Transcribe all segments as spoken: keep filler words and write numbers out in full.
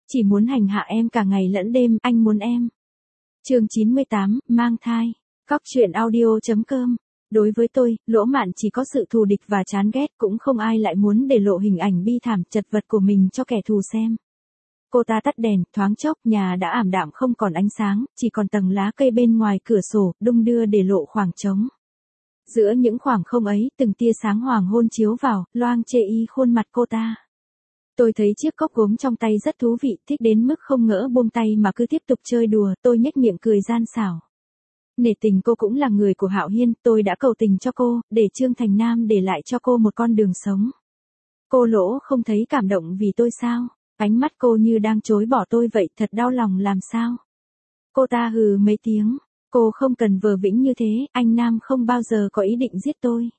chỉ muốn hành hạ em cả ngày lẫn đêm, anh muốn em. Chương chín mươi tám, mang thai. Cóc truyện audio chấm com. Đối với tôi, Lỗ Mạn chỉ có sự thù địch và chán ghét, cũng không ai lại muốn để lộ hình ảnh bi thảm, chật vật của mình cho kẻ thù xem. Cô ta tắt đèn, thoáng chốc nhà đã ảm đạm không còn ánh sáng, chỉ còn tầng lá cây bên ngoài cửa sổ, đung đưa để lộ khoảng trống. Giữa những khoảng không ấy, từng tia sáng hoàng hôn chiếu vào, loang chê y khuôn mặt cô ta. Tôi thấy chiếc cốc gốm trong tay rất thú vị, thích đến mức không ngỡ buông tay mà cứ tiếp tục chơi đùa, tôi nhếch miệng cười gian xảo. Nể tình cô cũng là người của Hạo Hiên, tôi đã cầu tình cho cô, để Trương Thành Nam để lại cho cô một con đường sống. Cô Lỗ không thấy cảm động vì tôi sao? Ánh mắt cô như đang chối bỏ tôi vậy, thật đau lòng làm sao? Cô ta hừ mấy tiếng, cô không cần vờ vĩnh như thế, anh Nam không bao giờ có ý định giết tôi.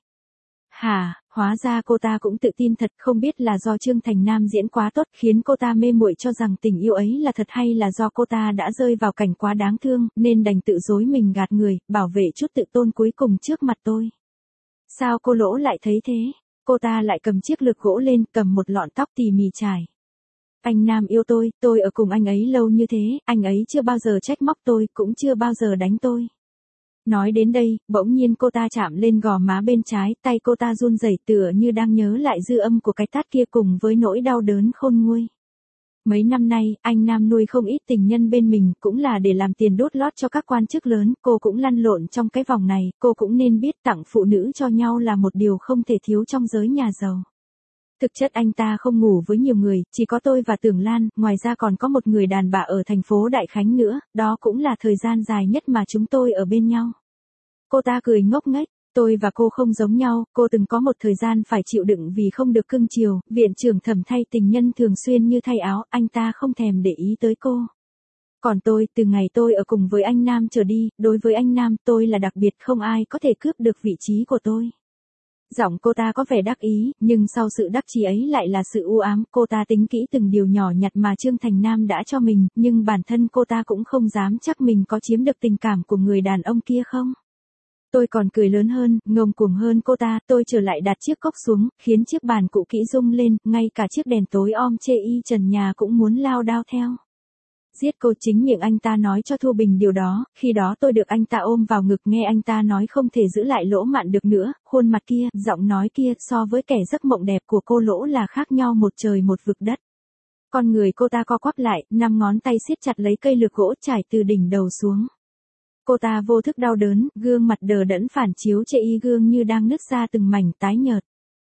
Hả, hóa ra cô ta cũng tự tin thật, không biết là do Trương Thành Nam diễn quá tốt khiến cô ta mê muội cho rằng tình yêu ấy là thật, hay là do cô ta đã rơi vào cảnh quá đáng thương, nên đành tự dối mình gạt người, bảo vệ chút tự tôn cuối cùng trước mặt tôi. Sao cô Lỗ lại thấy thế? Cô ta lại cầm chiếc lược gỗ lên, cầm một lọn tóc tỉ mỉ chải. Anh Nam yêu tôi, tôi ở cùng anh ấy lâu như thế, anh ấy chưa bao giờ trách móc tôi, cũng chưa bao giờ đánh tôi. Nói đến đây, bỗng nhiên cô ta chạm lên gò má bên trái, tay cô ta run rẩy tựa như đang nhớ lại dư âm của cái tát kia cùng với nỗi đau đớn khôn nguôi. Mấy năm nay, anh Nam nuôi không ít tình nhân bên mình, cũng là để làm tiền đốt lót cho các quan chức lớn, cô cũng lăn lộn trong cái vòng này, cô cũng nên biết tặng phụ nữ cho nhau là một điều không thể thiếu trong giới nhà giàu. Thực chất anh ta không ngủ với nhiều người, chỉ có tôi và Tưởng Lan, ngoài ra còn có một người đàn bà ở thành phố Đại Khánh nữa, đó cũng là thời gian dài nhất mà chúng tôi ở bên nhau. Cô ta cười ngốc nghếch, tôi và cô không giống nhau, cô từng có một thời gian phải chịu đựng vì không được cưng chiều, viện trưởng Thẩm thay tình nhân thường xuyên như thay áo, anh ta không thèm để ý tới cô. Còn tôi, từ ngày tôi ở cùng với anh Nam trở đi, đối với anh Nam tôi là đặc biệt, không ai có thể cướp được vị trí của tôi. Giọng cô ta có vẻ đắc ý, nhưng sau sự đắc chí ấy lại là sự u ám, cô ta tính kỹ từng điều nhỏ nhặt mà Trương Thành Nam đã cho mình, nhưng bản thân cô ta cũng không dám chắc mình có chiếm được tình cảm của người đàn ông kia không. Tôi còn cười lớn hơn, ngông cuồng hơn cô ta, tôi trở lại đặt chiếc cốc xuống, khiến chiếc bàn cũ kỹ rung lên, ngay cả chiếc đèn tối om chê y trần nhà cũng muốn lao đao theo. Giết cô, chính miệng anh ta nói cho Thu Bình điều đó, khi đó tôi được anh ta ôm vào ngực, nghe anh ta nói không thể giữ lại Lỗ Mạn được nữa, khuôn mặt kia, giọng nói kia so với kẻ giấc mộng đẹp của cô Lỗ là khác nhau một trời một vực đất. Con người cô ta co quắp lại, năm ngón tay siết chặt lấy cây lược gỗ trải từ đỉnh đầu xuống. Cô ta vô thức đau đớn, gương mặt đờ đẫn phản chiếu chê y gương như đang nứt ra từng mảnh tái nhợt.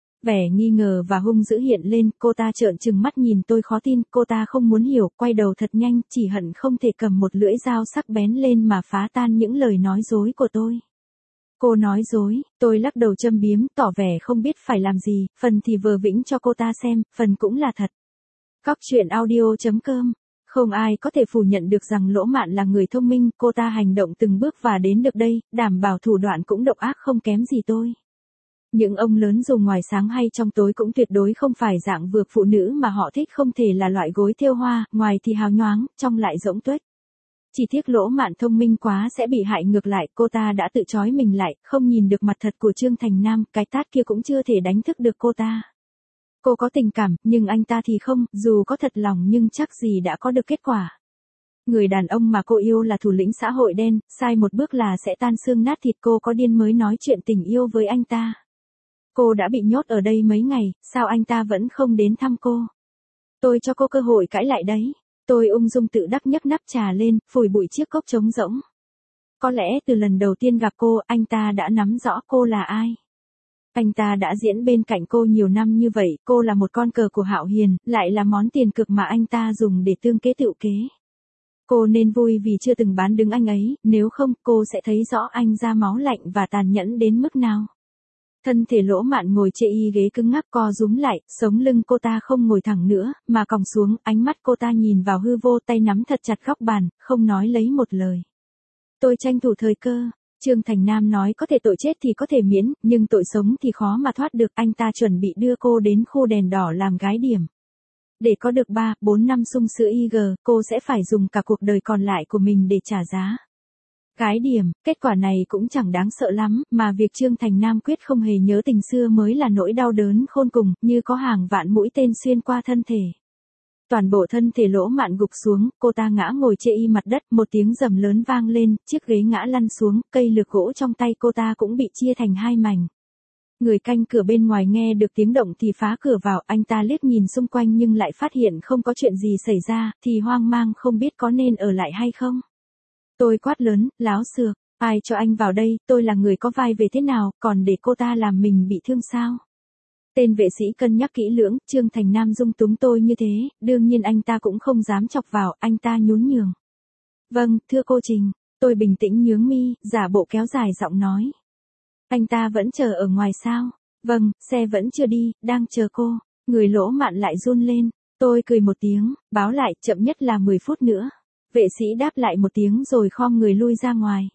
Vẻ nghi ngờ và hung dữ hiện lên, cô ta trợn trừng mắt nhìn tôi khó tin, cô ta không muốn hiểu, quay đầu thật nhanh, chỉ hận không thể cầm một lưỡi dao sắc bén lên mà phá tan những lời nói dối của tôi. Cô nói dối, tôi lắc đầu châm biếm, tỏ vẻ không biết phải làm gì, phần thì vờ vĩnh cho cô ta xem, phần cũng là thật. Cóc truyện audio chấm com. Không ai có thể phủ nhận được rằng Lỗ Mạn là người thông minh, cô ta hành động từng bước và đến được đây, đảm bảo thủ đoạn cũng độc ác không kém gì tôi. Những ông lớn dù ngoài sáng hay trong tối cũng tuyệt đối không phải dạng vượt phụ nữ mà họ thích, không thể là loại gối thêu hoa, ngoài thì hào nhoáng, trong lại rỗng tuếch. Chỉ tiếc Lỗ Mạn thông minh quá sẽ bị hại ngược lại, cô ta đã tự trói mình lại, không nhìn được mặt thật của Trương Thành Nam, cái tát kia cũng chưa thể đánh thức được cô ta. Cô có tình cảm, nhưng anh ta thì không, dù có thật lòng nhưng chắc gì đã có được kết quả. Người đàn ông mà cô yêu là thủ lĩnh xã hội đen, sai một bước là sẽ tan xương nát thịt, cô có điên mới nói chuyện tình yêu với anh ta. Cô đã bị nhốt ở đây mấy ngày, sao anh ta vẫn không đến thăm cô? Tôi cho cô cơ hội cãi lại đấy. Tôi ung dung tự đắc nhấc nắp trà lên, phủi bụi chiếc cốc trống rỗng. Có lẽ từ lần đầu tiên gặp cô, anh ta đã nắm rõ cô là ai. Anh ta đã diễn bên cạnh cô nhiều năm như vậy, cô là một con cờ của Hạo Hiền, lại là món tiền cực mà anh ta dùng để tương kế tựu kế. Cô nên vui vì chưa từng bán đứng anh ấy, nếu không cô sẽ thấy rõ anh ra máu lạnh và tàn nhẫn đến mức nào. Thân thể Lỗ Mạn ngồi chê y ghế cứng ngắc co rúm lại, sống lưng cô ta không ngồi thẳng nữa, mà còng xuống, ánh mắt cô ta nhìn vào hư vô, tay nắm thật chặt góc bàn, không nói lấy một lời. Tôi tranh thủ thời cơ. Trương Thành Nam nói có thể tội chết thì có thể miễn, nhưng tội sống thì khó mà thoát được, anh ta chuẩn bị đưa cô đến khu đèn đỏ làm gái điểm. Để có được ba, bốn năm sung sữa i giê, cô sẽ phải dùng cả cuộc đời còn lại của mình để trả giá. Gái điểm, kết quả này cũng chẳng đáng sợ lắm, mà việc Trương Thành Nam quyết không hề nhớ tình xưa mới là nỗi đau đớn khôn cùng, như có hàng vạn mũi tên xuyên qua thân thể. Toàn bộ thân thể Lỗ Mạn gục xuống, cô ta ngã ngồi chê y mặt đất, một tiếng rầm lớn vang lên, chiếc ghế ngã lăn xuống, cây lược gỗ trong tay cô ta cũng bị chia thành hai mảnh. Người canh cửa bên ngoài nghe được tiếng động thì phá cửa vào, anh ta liếc nhìn xung quanh nhưng lại phát hiện không có chuyện gì xảy ra, thì hoang mang không biết có nên ở lại hay không. Tôi quát lớn, láo xược, ai cho anh vào đây, tôi là người có vai về thế nào, còn để cô ta làm mình bị thương sao? Tên vệ sĩ cân nhắc kỹ lưỡng, Trương Thành Nam dung túng tôi như thế, đương nhiên anh ta cũng không dám chọc vào, anh ta nhún nhường. Vâng, thưa cô Trình, tôi bình tĩnh nhướng mi, giả bộ kéo dài giọng nói. Anh ta vẫn chờ ở ngoài sao? Vâng, xe vẫn chưa đi, đang chờ cô. Người Lỗ Mạn lại run lên. Tôi cười một tiếng, báo lại, chậm nhất là mười phút nữa. Vệ sĩ đáp lại một tiếng rồi khom người lui ra ngoài.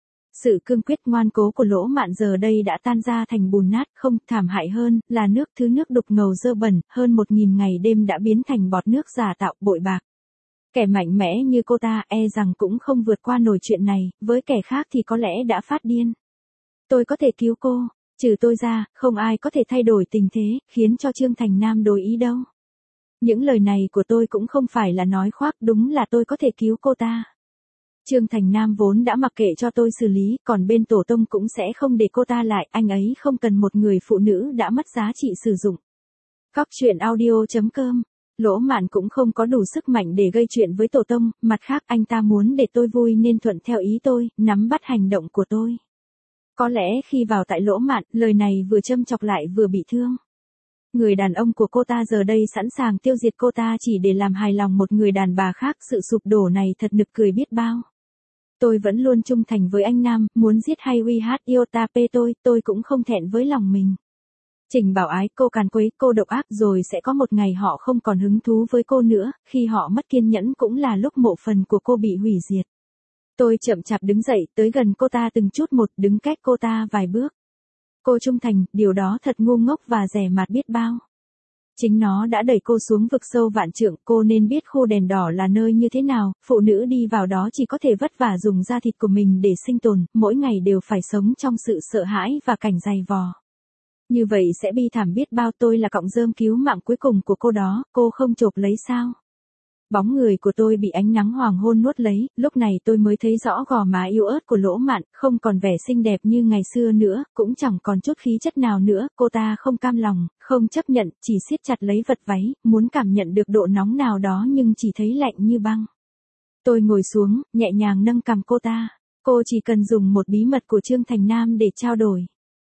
Sự cương quyết ngoan cố của Lỗ Mạn giờ đây đã tan ra thành bùn nát, không, thảm hại hơn, là nước thứ nước đục ngầu dơ bẩn, hơn một nghìn ngày đêm đã biến thành bọt nước giả tạo, bội bạc. Kẻ mạnh mẽ như cô ta e rằng cũng không vượt qua nổi chuyện này, với kẻ khác thì có lẽ đã phát điên. Tôi có thể cứu cô, trừ tôi ra, không ai có thể thay đổi tình thế, khiến cho Trương Thành Nam đổi ý đâu. Những lời này của tôi cũng không phải là nói khoác, đúng là tôi có thể cứu cô ta. Trương Thành Nam vốn đã mặc kệ cho tôi xử lý, còn bên tổ tông cũng sẽ không để cô ta lại, anh ấy không cần một người phụ nữ đã mất giá trị sử dụng. Cóc truyện audio chấm com. Lỗ Mạn cũng không có đủ sức mạnh để gây chuyện với tổ tông, mặt khác anh ta muốn để tôi vui nên thuận theo ý tôi, nắm bắt hành động của tôi. Có lẽ khi vào tại Lỗ Mạn, lời này vừa châm chọc lại vừa bị thương. Người đàn ông của cô ta giờ đây sẵn sàng tiêu diệt cô ta chỉ để làm hài lòng một người đàn bà khác, sự sụp đổ này thật nực cười biết bao. Tôi vẫn luôn trung thành với anh Nam, muốn giết hay uy hát iota p tôi, tôi cũng không thẹn với lòng mình. Trình Bảo Ái, cô càn quấy, cô độc ác, rồi sẽ có một ngày họ không còn hứng thú với cô nữa, khi họ mất kiên nhẫn cũng là lúc mộ phần của cô bị hủy diệt. Tôi chậm chạp đứng dậy, tới gần cô ta từng chút một, đứng cách cô ta vài bước. Cô trung thành, điều đó thật ngu ngốc và rẻ mạt biết bao. Chính nó đã đẩy cô xuống vực sâu vạn trượng, cô nên biết khu đèn đỏ là nơi như thế nào, phụ nữ đi vào đó chỉ có thể vất vả dùng da thịt của mình để sinh tồn, mỗi ngày đều phải sống trong sự sợ hãi và cảnh dày vò. Như vậy sẽ bi thảm biết bao, tôi là cọng rơm cứu mạng cuối cùng của cô đó, cô không chộp lấy sao? Bóng người của tôi bị ánh nắng hoàng hôn nuốt lấy, lúc này tôi mới thấy rõ gò má yếu ớt của Lỗ Mạn, không còn vẻ xinh đẹp như ngày xưa nữa, cũng chẳng còn chút khí chất nào nữa, cô ta không cam lòng, không chấp nhận, chỉ siết chặt lấy vật váy, muốn cảm nhận được độ nóng nào đó nhưng chỉ thấy lạnh như băng. Tôi ngồi xuống, nhẹ nhàng nâng cằm cô ta, cô chỉ cần dùng một bí mật của Trương Thành Nam để trao đổi.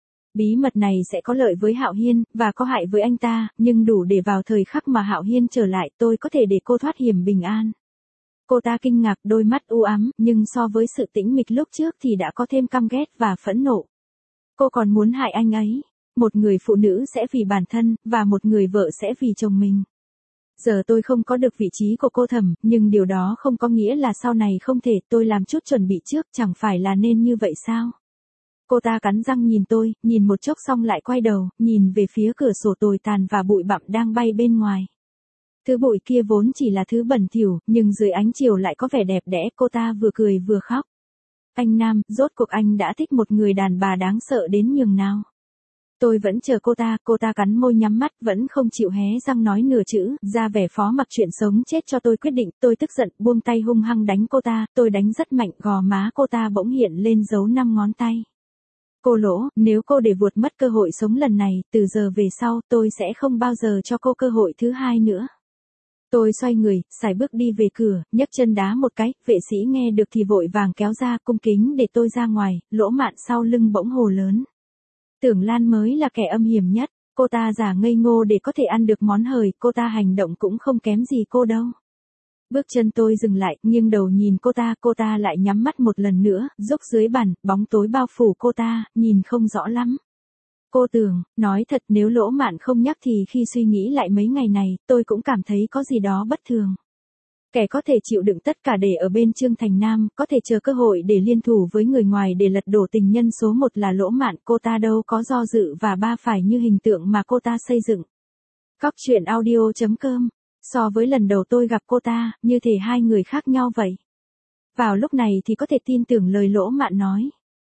Bí mật này sẽ có lợi với Hạo Hiên, và có hại với anh ta, nhưng đủ để vào thời khắc mà Hạo Hiên trở lại tôi có thể để cô thoát hiểm bình an. Cô ta kinh ngạc, đôi mắt u ám, nhưng so với sự tĩnh mịch lúc trước thì đã có thêm căm ghét và phẫn nộ. Cô còn muốn hại anh ấy. Một người phụ nữ sẽ vì bản thân, và một người vợ sẽ vì chồng mình. Giờ tôi không có được vị trí của cô Thẩm, nhưng điều đó không có nghĩa là sau này không thể, tôi làm chút chuẩn bị trước, chẳng phải là nên như vậy sao? Cô ta cắn răng nhìn tôi, nhìn một chốc xong lại quay đầu, nhìn về phía cửa sổ tồi tàn và bụi bặm đang bay bên ngoài. Thứ bụi kia vốn chỉ là thứ bẩn thỉu, nhưng dưới ánh chiều lại có vẻ đẹp đẽ, cô ta vừa cười vừa khóc. Anh Nam, rốt cuộc anh đã thích một người đàn bà đáng sợ đến nhường nào? Tôi vẫn chờ cô ta, cô ta cắn môi nhắm mắt, vẫn không chịu hé răng nói nửa chữ, ra vẻ phó mặc chuyện sống chết cho tôi quyết định, tôi tức giận, buông tay hung hăng đánh cô ta, tôi đánh rất mạnh, gò má cô ta bỗng hiện lên dấu năm ngón tay. Cô Lỗ, nếu cô để vụt mất cơ hội sống lần này, từ giờ về sau, tôi sẽ không bao giờ cho cô cơ hội thứ hai nữa. Tôi xoay người, sải bước đi về cửa, nhấc chân đá một cái, vệ sĩ nghe được thì vội vàng kéo ra cung kính để tôi ra ngoài, Lỗ Mạn sau lưng bỗng hồ lớn. Tưởng Lan mới là kẻ âm hiểm nhất, cô ta giả ngây ngô để có thể ăn được món hời, cô ta hành động cũng không kém gì cô đâu. Bước chân tôi dừng lại, nghiêng đầu nhìn cô ta, cô ta lại nhắm mắt một lần nữa, rúc dưới bàn, bóng tối bao phủ cô ta, nhìn không rõ lắm. Cô Tưởng, nói thật nếu Lỗ Mạn không nhắc thì khi suy nghĩ lại mấy ngày này, tôi cũng cảm thấy có gì đó bất thường. Kẻ có thể chịu đựng tất cả để ở bên Trương Thành Nam, có thể chờ cơ hội để liên thủ với người ngoài để lật đổ tình nhân số một là Lỗ Mạn, cô ta đâu có do dự và ba phải như hình tượng mà cô ta xây dựng. Cóc truyện audio chấm com. So với lần đầu tôi gặp cô ta, như thể hai người khác nhau vậy. Vào lúc này thì có thể tin tưởng lời Lỗ Mạn nói.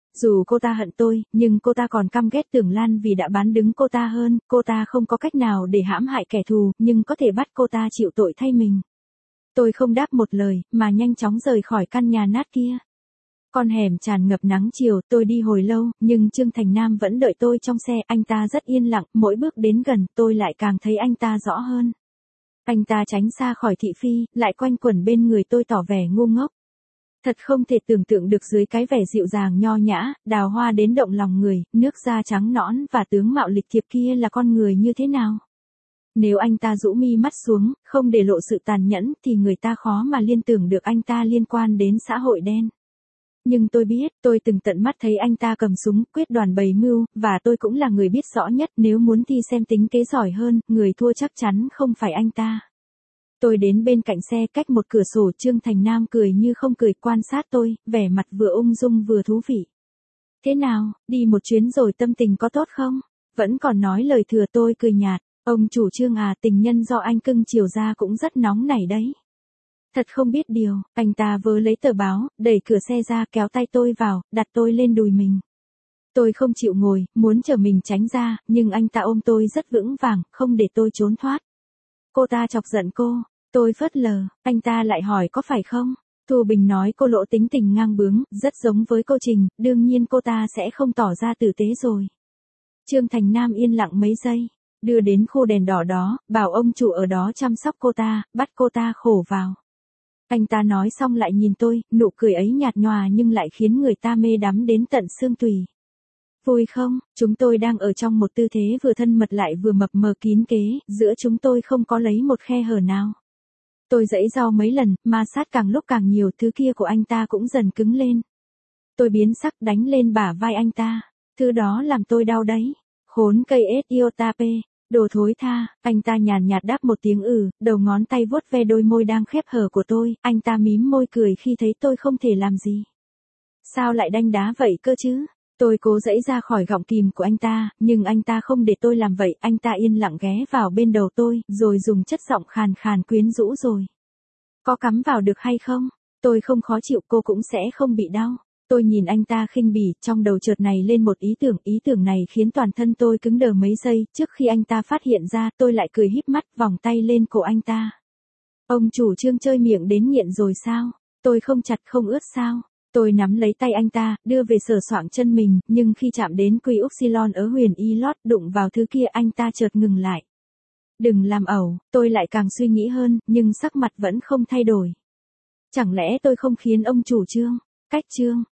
Dù cô ta hận tôi, nhưng cô ta còn căm ghét Tưởng Lan vì đã bán đứng cô ta hơn, cô ta không có cách nào để hãm hại kẻ thù, nhưng có thể bắt cô ta chịu tội thay mình. Tôi không đáp một lời, mà nhanh chóng rời khỏi căn nhà nát kia. Con hẻm tràn ngập nắng chiều, tôi đi hồi lâu, nhưng Trương Thành Nam vẫn đợi tôi trong xe, anh ta rất yên lặng, mỗi bước đến gần, tôi lại càng thấy anh ta rõ hơn. Anh ta tránh xa khỏi thị phi, lại quanh quẩn bên người tôi tỏ vẻ ngu ngốc. Thật không thể tưởng tượng được dưới cái vẻ dịu dàng nho nhã, đào hoa đến động lòng người, nước da trắng nõn và tướng mạo lịch thiệp kia là con người như thế nào. Nếu anh ta rũ mi mắt xuống, không để lộ sự tàn nhẫn, thì người ta khó mà liên tưởng được anh ta liên quan đến xã hội đen. Nhưng tôi biết, tôi từng tận mắt thấy anh ta cầm súng, quyết đoán bày mưu, và tôi cũng là người biết rõ nhất, nếu muốn thi xem tính kế giỏi hơn, người thua chắc chắn không phải anh ta. Tôi đến bên cạnh xe cách một cửa sổ, Trương Thành Nam cười như không cười quan sát tôi, vẻ mặt vừa ung dung vừa thú vị. Thế nào, đi một chuyến rồi tâm tình có tốt không? Vẫn còn nói lời thừa. Tôi cười nhạt, ông chủ Trương à, tình nhân do anh cưng chiều ra cũng rất nóng nảy đấy. Thật không biết điều, anh ta vớ lấy tờ báo, đẩy cửa xe ra, kéo tay tôi vào, đặt tôi lên đùi mình. Tôi không chịu ngồi, muốn chờ mình tránh ra, nhưng anh ta ôm tôi rất vững vàng, không để tôi trốn thoát. Cô ta chọc giận cô, tôi phớt lờ, anh ta lại hỏi có phải không? Thu Bình nói cô Lỗ tính tình ngang bướng, rất giống với cô Trình, đương nhiên cô ta sẽ không tỏ ra tử tế rồi. Trương Thành Nam yên lặng mấy giây, đưa đến khu đèn đỏ đó, bảo ông chủ ở đó chăm sóc cô ta, bắt cô ta khổ vào. Anh ta nói xong lại nhìn tôi, nụ cười ấy nhạt nhòa nhưng lại khiến người ta mê đắm đến tận xương tủy. Vui không, chúng tôi đang ở trong một tư thế vừa thân mật lại vừa mập mờ kín kế, giữa chúng tôi không có lấy một khe hở nào. Tôi giãy giụa mấy lần, ma sát càng lúc càng nhiều, thứ kia của anh ta cũng dần cứng lên. Tôi biến sắc đánh lên bả vai anh ta, thứ đó làm tôi đau đấy. Khốn cây ết iotape, đồ thối tha, anh ta nhàn nhạt đáp một tiếng ừ, đầu ngón tay vuốt ve đôi môi đang khép hờ của tôi, anh ta mím môi cười khi thấy tôi không thể làm gì. Sao lại đanh đá vậy cơ chứ? Tôi cố giãy ra khỏi gọng kìm của anh ta, nhưng anh ta không để tôi làm vậy, anh ta yên lặng ghé vào bên đầu tôi, rồi dùng chất giọng khàn khàn quyến rũ rồi. Có cắm vào được hay không? Tôi không khó chịu, cô cũng sẽ không bị đau. Tôi nhìn anh ta khinh bỉ, trong đầu chợt này lên một ý tưởng, ý tưởng này khiến toàn thân tôi cứng đờ mấy giây, trước khi anh ta phát hiện ra, tôi lại cười híp mắt, vòng tay lên cổ anh ta. Ông chủ Trương chơi miệng đến nghiện rồi sao? Tôi không chặt không ướt sao? Tôi nắm lấy tay anh ta, đưa về sờ soạng chân mình, nhưng khi chạm đến quy upsilon ở huyền y lót, đụng vào thứ kia, anh ta chợt ngừng lại. Đừng làm ẩu, tôi lại càng suy nghĩ hơn, nhưng sắc mặt vẫn không thay đổi. Chẳng lẽ tôi không khiến ông chủ Trương, cách Trương,